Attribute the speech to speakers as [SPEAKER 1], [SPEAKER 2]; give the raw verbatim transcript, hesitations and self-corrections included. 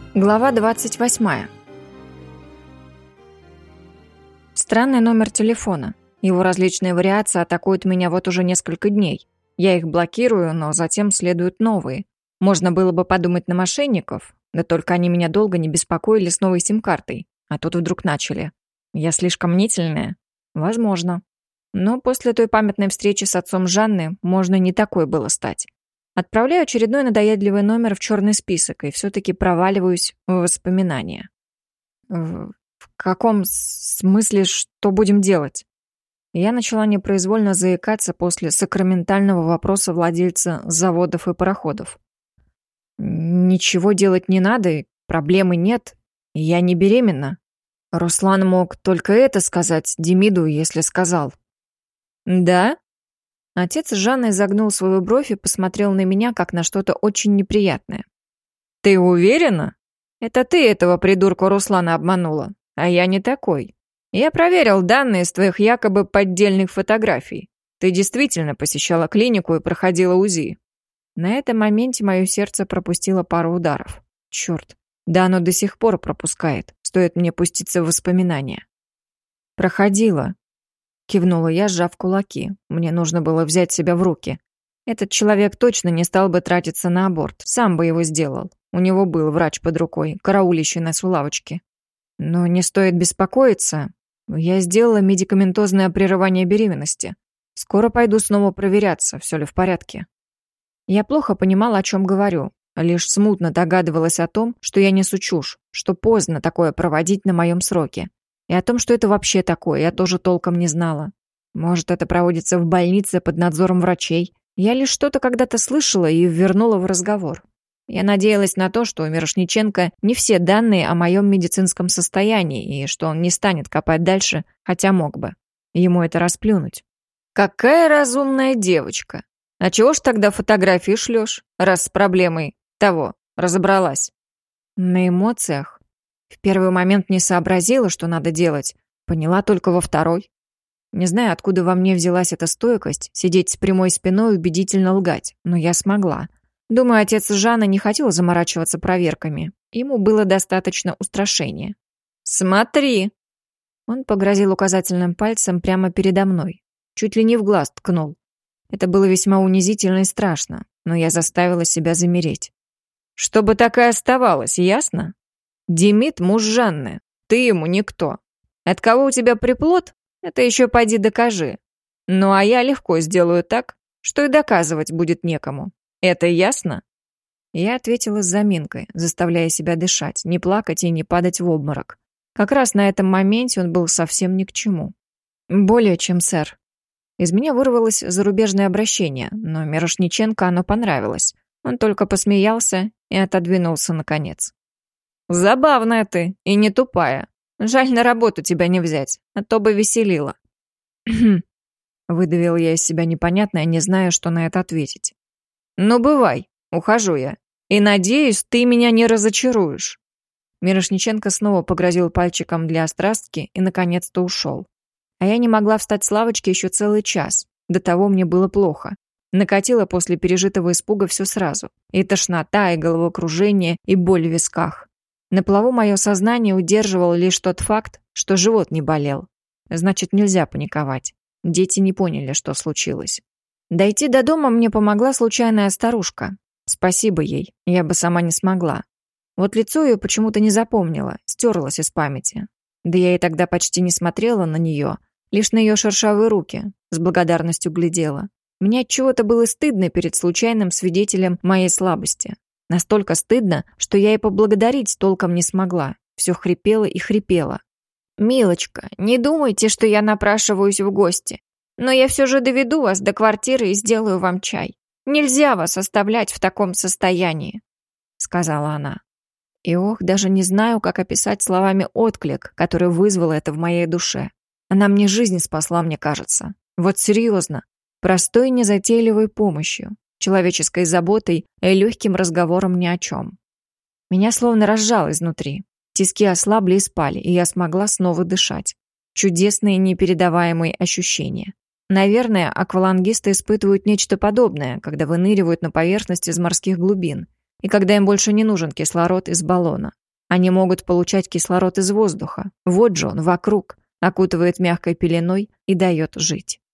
[SPEAKER 1] Глава двадцать восьмая. Странный номер телефона. Его различные вариации атакуют меня вот уже несколько дней. Я их блокирую, но затем следуют новые. Можно было бы подумать на мошенников, да только они меня долго не беспокоили с новой сим-картой, а тут вдруг начали. Я слишком мнительная? Возможно. Но после той памятной встречи с отцом Жанны можно не такой было стать. Отправляю очередной надоедливый номер в черный список и все-таки проваливаюсь в воспоминания. В, в каком смысле, что будем делать? Я начала непроизвольно заикаться после сакраментального вопроса владельца заводов и пароходов. Ничего делать не надо, проблемы нет, и я не беременна. Руслан мог только это сказать Демиду, если сказал. Да? Отец Жанны загнул свою бровь и посмотрел на меня, как на что-то очень неприятное. «Ты уверена? Это ты этого придурка Руслана обманула, а я не такой. Я проверил данные с твоих якобы поддельных фотографий. Ты действительно посещала клинику и проходила УЗИ». На этом моменте мое сердце пропустило пару ударов. Черт, да оно до сих пор пропускает, стоит мне пуститься в воспоминания. «Проходила», — кивнула я, сжав кулаки. Мне нужно было взять себя в руки. Этот человек точно не стал бы тратиться на аборт, сам бы его сделал. У него был врач под рукой, караулищий нас у лавочки. Но не стоит беспокоиться. Я сделала медикаментозное прерывание беременности. Скоро пойду снова проверяться, все ли в порядке. Я плохо понимала, о чем говорю. Лишь смутно догадывалась о том, что я несу чушь, что поздно такое проводить на моем сроке. И о том, что это вообще такое, я тоже толком не знала. Может, это проводится в больнице под надзором врачей. Я лишь что-то когда-то слышала и вернула в разговор. Я надеялась на то, что у Мирошниченко не все данные о моем медицинском состоянии, и что он не станет копать дальше, хотя мог бы. Ему это расплюнуть. «Какая разумная девочка! А чего ж тогда фотографии шлешь, раз с проблемой того разобралась?» На эмоциях. В первый момент не сообразила, что надо делать, поняла только во второй. Не знаю, откуда во мне взялась эта стойкость, сидеть с прямой спиной и убедительно лгать, но я смогла. Думаю, отец Жанны не хотел заморачиваться проверками. Ему было достаточно устрашения. «Смотри!» Он погрозил указательным пальцем прямо передо мной. Чуть ли не в глаз ткнул. Это было весьма унизительно и страшно, но я заставила себя замереть. «Чтобы так и оставалось, ясно? Демид — муж Жанны, ты ему никто. От кого у тебя приплод, это еще пойди докажи. Ну а я легко сделаю так, что и доказывать будет некому. Это ясно?» Я ответила с заминкой, заставляя себя дышать, не плакать и не падать в обморок. Как раз на этом моменте он был совсем ни к чему. «Более чем, сэр». Из меня вырвалось зарубежное обращение, но Мирошниченко оно понравилось. Он только посмеялся и отодвинулся наконец. «Забавная ты и не тупая. Жаль, на работу тебя не взять, а то бы веселила». Выдавил я из себя непонятное, не зная, что на это ответить. «Ну, бывай, ухожу я. И надеюсь, ты меня не разочаруешь». Мирошниченко снова погрозил пальчиком для острастки и наконец-то ушел. А я не могла встать с лавочки еще целый час. До того мне было плохо. Накатило после пережитого испуга все сразу. И тошнота, и головокружение, и боль в висках. На плаву мое сознание удерживало лишь тот факт, что живот не болел. Значит, нельзя паниковать. Дети не поняли, что случилось. Дойти до дома мне помогла случайная старушка. Спасибо ей, я бы сама не смогла. Вот лицо ее почему-то не запомнила, стерлось из памяти. Да я и тогда почти не смотрела на нее, лишь на ее шершавые руки, с благодарностью глядела. Мне отчего-то было стыдно перед случайным свидетелем моей слабости. Настолько стыдно, что я и поблагодарить толком не смогла. Все хрипело и хрипело. «Милочка, не думайте, что я напрашиваюсь в гости. Но я все же доведу вас до квартиры и сделаю вам чай. Нельзя вас оставлять в таком состоянии», — сказала она. И ох, даже не знаю, как описать словами отклик, который вызвал это в моей душе. Она мне жизнь спасла, мне кажется. Вот серьезно. Простой незатейливой помощью, человеческой заботой и легким разговором ни о чем. Меня словно разжало изнутри. Тиски ослабли и спали, и я смогла снова дышать. Чудесные непередаваемые ощущения. Наверное, аквалангисты испытывают нечто подобное, когда выныривают на поверхность из морских глубин, и когда им больше не нужен кислород из баллона. Они могут получать кислород из воздуха. Вот же он, вокруг, окутывает мягкой пеленой и дает жить.